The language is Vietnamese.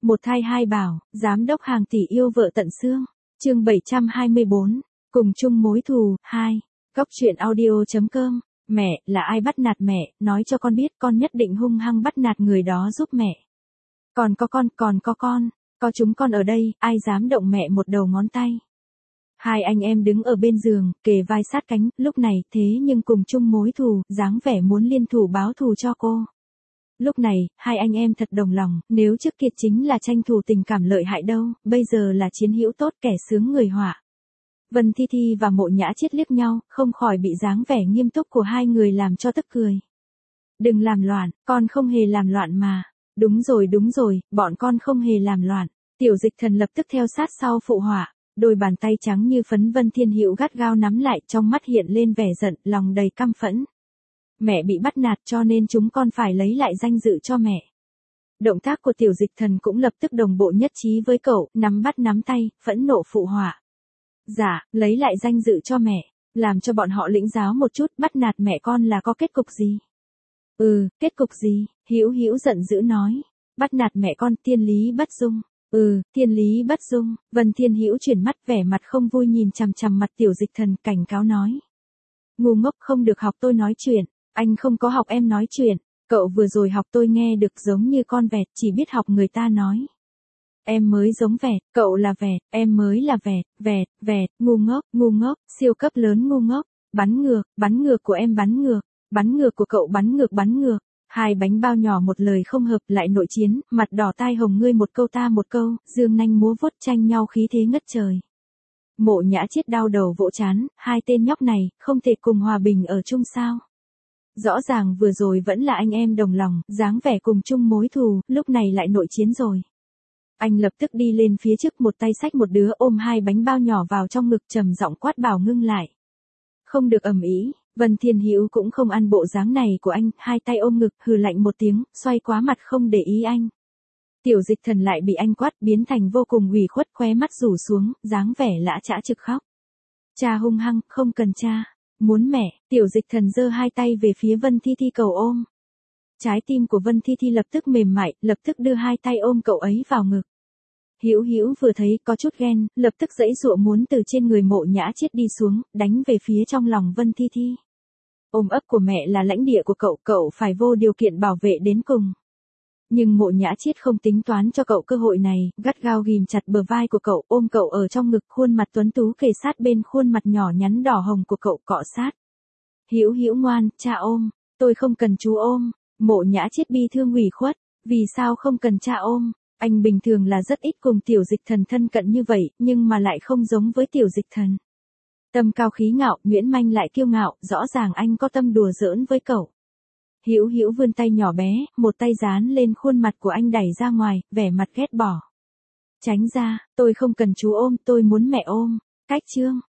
Một thai hai bảo, giám đốc hàng tỷ yêu vợ tận xương. Chương 724, cùng chung mối thù, 2. Góc truyện audio.com. Mẹ, là ai bắt nạt mẹ, nói cho con biết, con nhất định hung hăng bắt nạt người đó giúp mẹ. Còn có con, có chúng con ở đây, ai dám động mẹ một đầu ngón tay. Hai anh em đứng ở bên giường, kề vai sát cánh, lúc này thế nhưng cùng chung mối thù, dáng vẻ muốn liên thủ báo thù cho cô. Lúc này, hai anh em thật đồng lòng, nếu trước kia chính là tranh thủ tình cảm lợi hại đâu, bây giờ là chiến hữu tốt kẻ sướng người họa. Vân Thi Thi và Mộ Nhã Chiết liếc nhau, không khỏi bị dáng vẻ nghiêm túc của hai người làm cho tức cười. Đừng làm loạn, con không hề làm loạn mà. Đúng rồi, bọn con không hề làm loạn. Tiểu Dịch Thần lập tức theo sát sau phụ họa, đôi bàn tay trắng như phấn Vân Thiên Hữu gắt gao nắm lại, trong mắt hiện lên vẻ giận, lòng đầy căm phẫn. Mẹ bị bắt nạt cho nên chúng con phải lấy lại danh dự cho mẹ. Động tác của Tiểu Dịch Thần cũng lập tức đồng bộ nhất trí với cậu, nắm tay, phẫn nộ phụ họa. Dạ, lấy lại danh dự cho mẹ, làm cho bọn họ lĩnh giáo một chút, bắt nạt mẹ con là có kết cục gì? Kết cục gì? Hữu giận dữ nói. Bắt nạt mẹ con, thiên lý bất dung. Thiên lý bất dung. Vân Thiên Hữu chuyển mắt vẻ mặt không vui nhìn chằm chằm mặt Tiểu Dịch Thần, cảnh cáo nói. Ngu ngốc, không được học tôi nói chuyện. Anh không có học em nói chuyện. Cậu vừa rồi học tôi nghe được giống như con vẹt, chỉ biết học người ta nói. Em mới giống vẹt, cậu là vẹt, em mới là vẹt, ngu ngốc, siêu cấp lớn ngu ngốc. Bắn ngược của em bắn ngược của cậu bắn ngược. Hai bánh bao nhỏ một lời không hợp lại nội chiến, mặt đỏ tai hồng, ngươi một câu ta một câu, dương nanh múa vuốt tranh nhau khí thế ngất trời. Mộ Nhã Chiết đau đầu vỗ trán, hai tên nhóc này, không thể cùng hòa bình ở chung sao. Rõ ràng vừa rồi vẫn là anh em đồng lòng, dáng vẻ cùng chung mối thù, lúc này lại nội chiến rồi. Anh lập tức đi lên phía trước, một tay xách một đứa, ôm hai bánh bao nhỏ vào trong ngực, trầm giọng quát bảo ngưng lại. Không được ầm ĩ. Vân Thiên Hữu cũng không ăn bộ dáng này của anh, hai tay ôm ngực, hừ lạnh một tiếng, xoay quá mặt không để ý anh. Tiểu Dịch Thần lại bị anh quát, biến thành vô cùng ủy khuất, khóe mắt rủ xuống, dáng vẻ lã chã trực khóc. Cha hung hăng, không cần cha. Muốn mẹ. Tiểu Dịch Thần giơ hai tay về phía Vân Thi Thi cầu ôm. Trái tim của Vân Thi Thi lập tức mềm mại, lập tức đưa hai tay ôm cậu ấy vào ngực. Hữu vừa thấy có chút ghen, lập tức giãy giụa muốn từ trên người Mộ Nhã Chiết đi xuống, đánh về phía trong lòng Vân Thi Thi. Ôm ấp của mẹ là lãnh địa của cậu phải vô điều kiện bảo vệ đến cùng. Nhưng Mộ Nhã Chiết không tính toán cho cậu cơ hội này, gắt gao ghim chặt bờ vai của cậu, ôm cậu ở trong ngực, khuôn mặt tuấn tú kề sát bên khuôn mặt nhỏ nhắn đỏ hồng của cậu, cọ sát. Hữu ngoan, cha ôm, tôi không cần chú ôm. Mộ Nhã Chiết bi thương ủy khuất, vì sao không cần cha ôm? Anh bình thường là rất ít cùng Tiểu Dịch Thần thân cận như vậy, nhưng mà lại không giống với Tiểu Dịch Thần. Tâm cao khí ngạo, nhuyễn manh lại kiêu ngạo, rõ ràng anh có tâm đùa giỡn với cậu. Hữu vươn tay nhỏ bé, một tay dán lên khuôn mặt của anh đẩy ra ngoài, vẻ mặt ghét bỏ. Tránh ra, tôi không cần chú ôm, tôi muốn mẹ ôm. Cách chương.